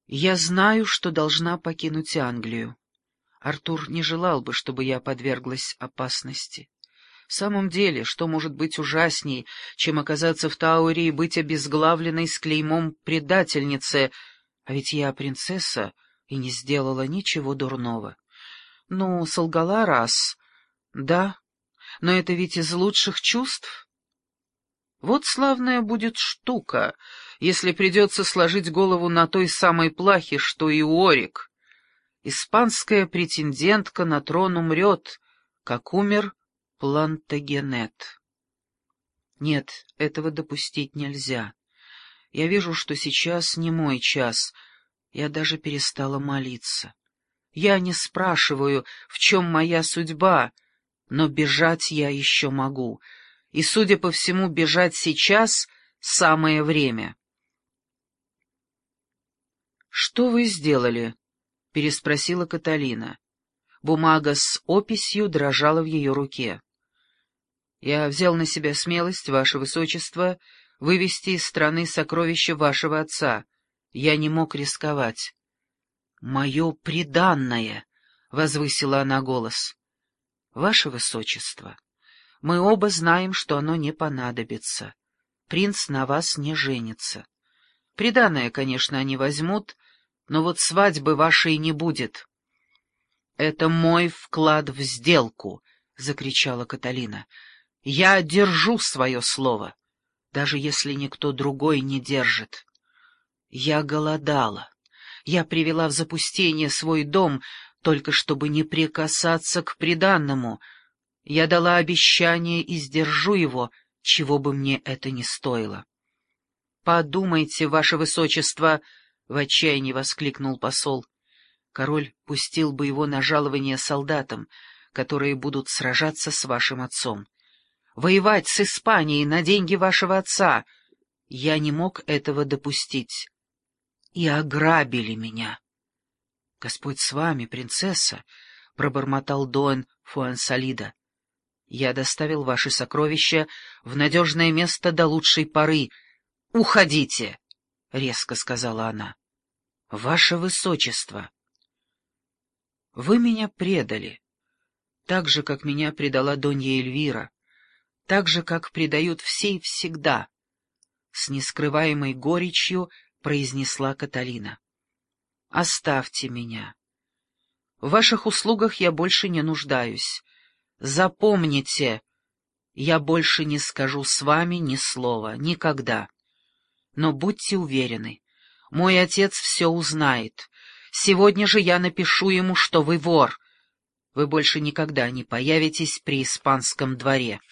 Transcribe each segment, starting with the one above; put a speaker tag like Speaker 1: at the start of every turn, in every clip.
Speaker 1: Я знаю, что должна покинуть Англию. Артур не желал бы, чтобы я подверглась опасности. В самом деле, что может быть ужасней, чем оказаться в Тауэре и быть обезглавленной с клеймом предательницы, а ведь я принцесса и не сделала ничего дурного. Ну, солгала раз, да, но это ведь из лучших чувств. Вот славная будет штука, если придется сложить голову на той самой плахе, что и Уорик. Испанская претендентка на трон умрет, как умер Плантагенет. Нет, этого допустить нельзя. Я вижу, что сейчас не мой час. Я даже перестала молиться. Я не спрашиваю, в чем моя судьба, но бежать я еще могу. И, судя по всему, бежать сейчас самое время. «Что вы сделали?» — переспросила Каталина. Бумага с описью дрожала в ее руке. «Я взял на себя смелость, ваше высочество, вывести из страны сокровища вашего отца. Я не мог рисковать». «Мое приданное!» — возвысила она голос. «Ваше высочество, мы оба знаем, что оно не понадобится. Принц на вас не женится. Приданое, конечно, они возьмут, но вот свадьбы вашей не будет». «Это мой вклад в сделку!» — закричала Каталина. «Я держу свое слово, даже если никто другой не держит. Я голодала. Я привела в запустение свой дом, только чтобы не прикасаться к приданному. Я дала обещание и сдержу его, чего бы мне это ни стоило». «Подумайте, ваше высочество!» — в отчаянии воскликнул посол. «Король пустил бы его на жалование солдатам, которые будут сражаться с вашим отцом. Воевать с Испанией на деньги вашего отца. Я не мог этого допустить. И ограбили меня». «Господь с вами, принцесса», — пробормотал Дон Фуансалида. «Я доставил ваши сокровища в надежное место до лучшей поры. Уходите!» — резко сказала она. «Ваше высочество, вы меня предали, так же, как меня предала Донья Эльвира, так же, как предают все и всегда», — с нескрываемой горечью произнесла Каталина. «Оставьте меня. В ваших услугах я больше не нуждаюсь. Запомните, я больше не скажу с вами ни слова, никогда. Но будьте уверены, мой отец все узнает. Сегодня же я напишу ему, что вы вор. Вы больше никогда не появитесь при испанском дворе».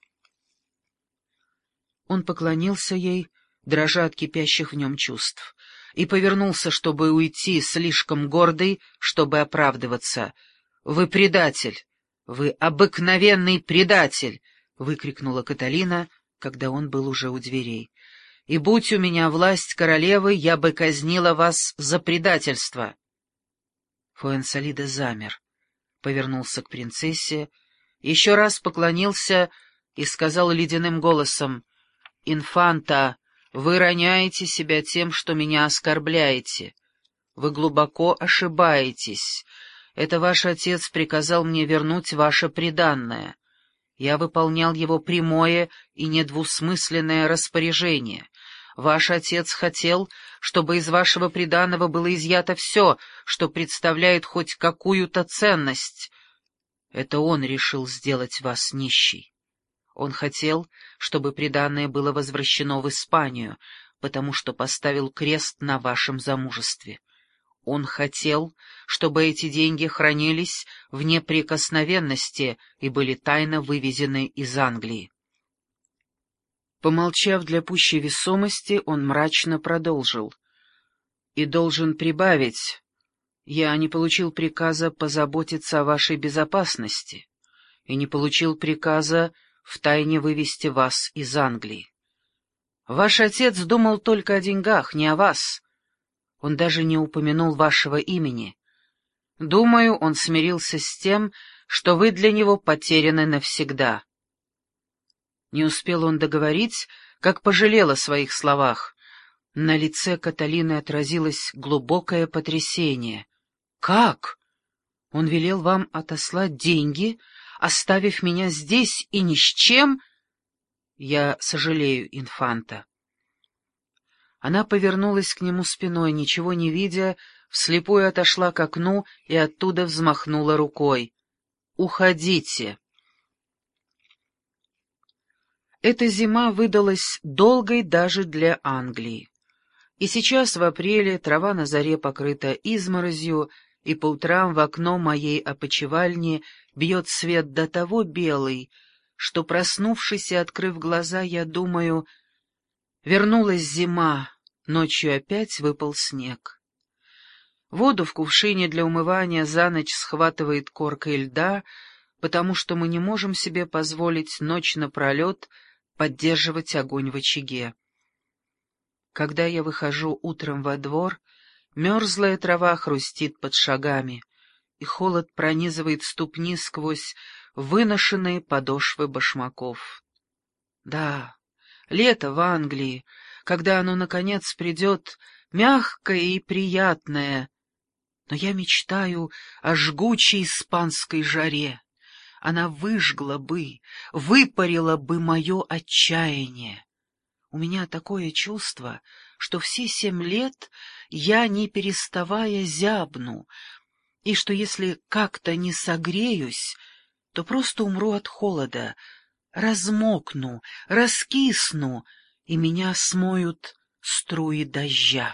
Speaker 1: Он поклонился ей, дрожа от кипящих в нем чувств, и повернулся, чтобы уйти, слишком гордый, чтобы оправдываться. «Вы предатель! Вы обыкновенный предатель!» — выкрикнула Каталина, когда он был уже у дверей. «И будь у меня власть королевы, я бы казнила вас за предательство!» Фуэнсалида замер, повернулся к принцессе, еще раз поклонился и сказал ледяным голосом: «Инфанта, вы роняете себя тем, что меня оскорбляете. Вы глубоко ошибаетесь. Это ваш отец приказал мне вернуть ваше приданное. Я выполнял его прямое и недвусмысленное распоряжение. Ваш отец хотел, чтобы из вашего приданого было изъято все, что представляет хоть какую-то ценность. Это он решил сделать вас нищей. Он хотел, чтобы приданое было возвращено в Испанию, потому что поставил крест на вашем замужестве. Он хотел, чтобы эти деньги хранились в неприкосновенности и были тайно вывезены из Англии». Помолчав для пущей весомости, он мрачно продолжил. «И должен прибавить, я не получил приказа позаботиться о вашей безопасности и не получил приказа втайне вывести вас из Англии. Ваш отец думал только о деньгах, не о вас. Он даже не упомянул вашего имени. Думаю, он смирился с тем, что вы для него потеряны навсегда». Не успел он договорить, как пожалел о своих словах. На лице Каталины отразилось глубокое потрясение. «Как? Он велел вам отослать деньги, оставив меня здесь и ни с чем?» «Я сожалею, инфанта». Она повернулась к нему спиной, ничего не видя, вслепую отошла к окну и оттуда взмахнула рукой. «Уходите!» Эта зима выдалась долгой даже для Англии. И сейчас, в апреле, трава на заре покрыта изморозью, и по утрам в окно моей опочивальни бьет свет до того белый, что, проснувшись и открыв глаза, я думаю, вернулась зима, ночью опять выпал снег. Воду в кувшине для умывания за ночь схватывает коркой льда, потому что мы не можем себе позволить ночь напролет поддерживать огонь в очаге. Когда я выхожу утром во двор, мерзлая трава хрустит под шагами, и холод пронизывает ступни сквозь выношенные подошвы башмаков. Да, лето в Англии, когда оно, наконец, придет, мягкое и приятное, но я мечтаю о жгучей испанской жаре. Она выжгла бы, выпарила бы мое отчаяние. У меня такое чувство, что все 7 лет я, не переставая, зябну, и что если как-то не согреюсь, то просто умру от холода, размокну, раскисну, и меня смоют струи дождя.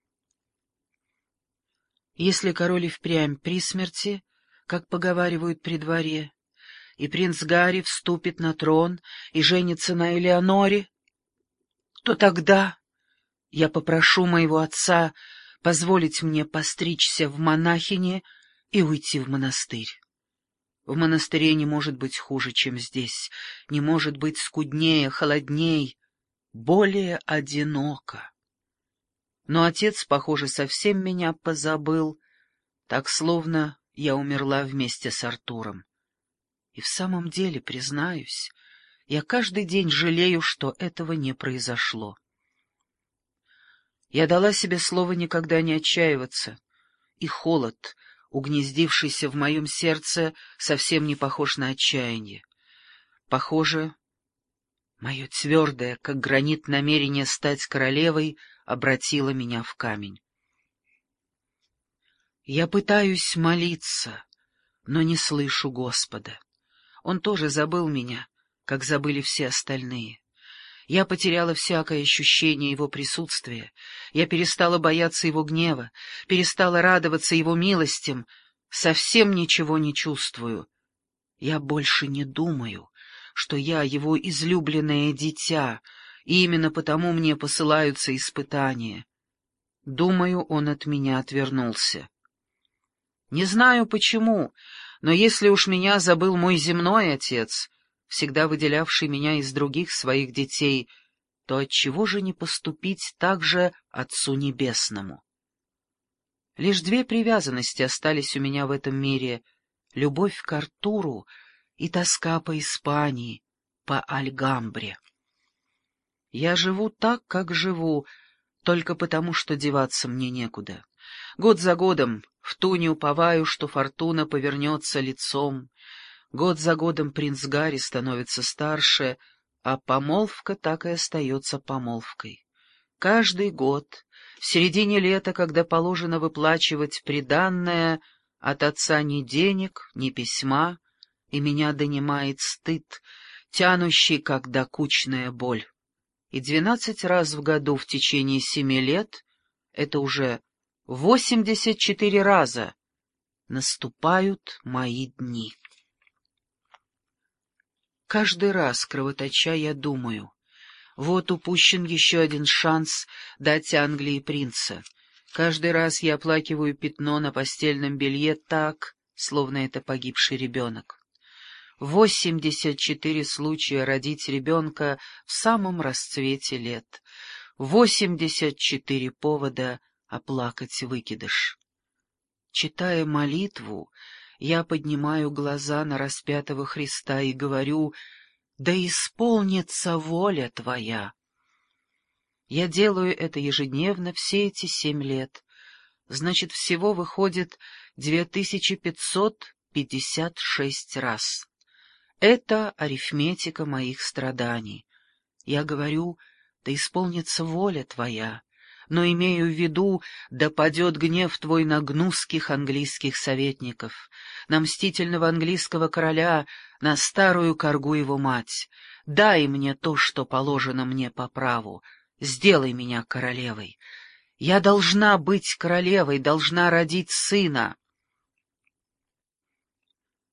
Speaker 1: Если король и впрямь при смерти, как поговаривают при дворе, и принц Гарри вступит на трон и женится на Элеоноре, то тогда я попрошу моего отца позволить мне постричься в монахине и уйти в монастырь. В монастыре не может быть хуже, чем здесь, не может быть скуднее, холодней, более одиноко. Но отец, похоже, совсем меня позабыл, так словно я умерла вместе с Артуром. И в самом деле, признаюсь, я каждый день жалею, что этого не произошло. Я дала себе слово никогда не отчаиваться, и холод, угнездившийся в моем сердце, совсем не похож на отчаяние. Похоже, мое твердое, как гранит, намерение стать королевой обратило меня в камень. Я пытаюсь молиться, но не слышу Господа. Он тоже забыл меня, как забыли все остальные. Я потеряла всякое ощущение его присутствия. Я перестала бояться его гнева, перестала радоваться его милостям, совсем ничего не чувствую. Я больше не думаю, что я его излюбленное дитя, и именно потому мне посылаются испытания. Думаю, он от меня отвернулся. Не знаю почему, но если уж меня забыл мой земной отец, всегда выделявший меня из других своих детей, то отчего же не поступить так же Отцу Небесному? Лишь 2 привязанности остались у меня в этом мире — любовь к Артуру и тоска по Испании, по Альгамбре. Я живу так, как живу, только потому, что деваться мне некуда. Год за годом в ту не уповаю, что фортуна повернется лицом. Год за годом принц Гарри становится старше, а помолвка так и остается помолвкой. Каждый год, в середине лета, когда положено выплачивать приданное, от отца ни денег, ни письма, и меня донимает стыд, тянущий, как докучная боль. И 12 раз в году в течение 7 лет, это уже 84 раза, наступают мои дни. Каждый раз, кровоточа, я думаю, вот упущен еще один шанс дать Англии принца. Каждый раз я оплакиваю пятно на постельном белье так, словно это погибший ребенок. 84 случая родить ребенка в самом расцвете лет. 84 повода оплакать выкидыш. Читая молитву, я поднимаю глаза на распятого Христа и говорю: «Да исполнится воля Твоя». Я делаю это ежедневно все эти 7 лет. Значит, всего выходит 2556 раз. Это арифметика моих страданий. Я говорю, да исполнится воля твоя, но имею в виду, да падет гнев твой на гнусских английских советников, на мстительного английского короля, на старую коргу его мать. Дай мне то, что положено мне по праву, сделай меня королевой. Я должна быть королевой, должна родить сына.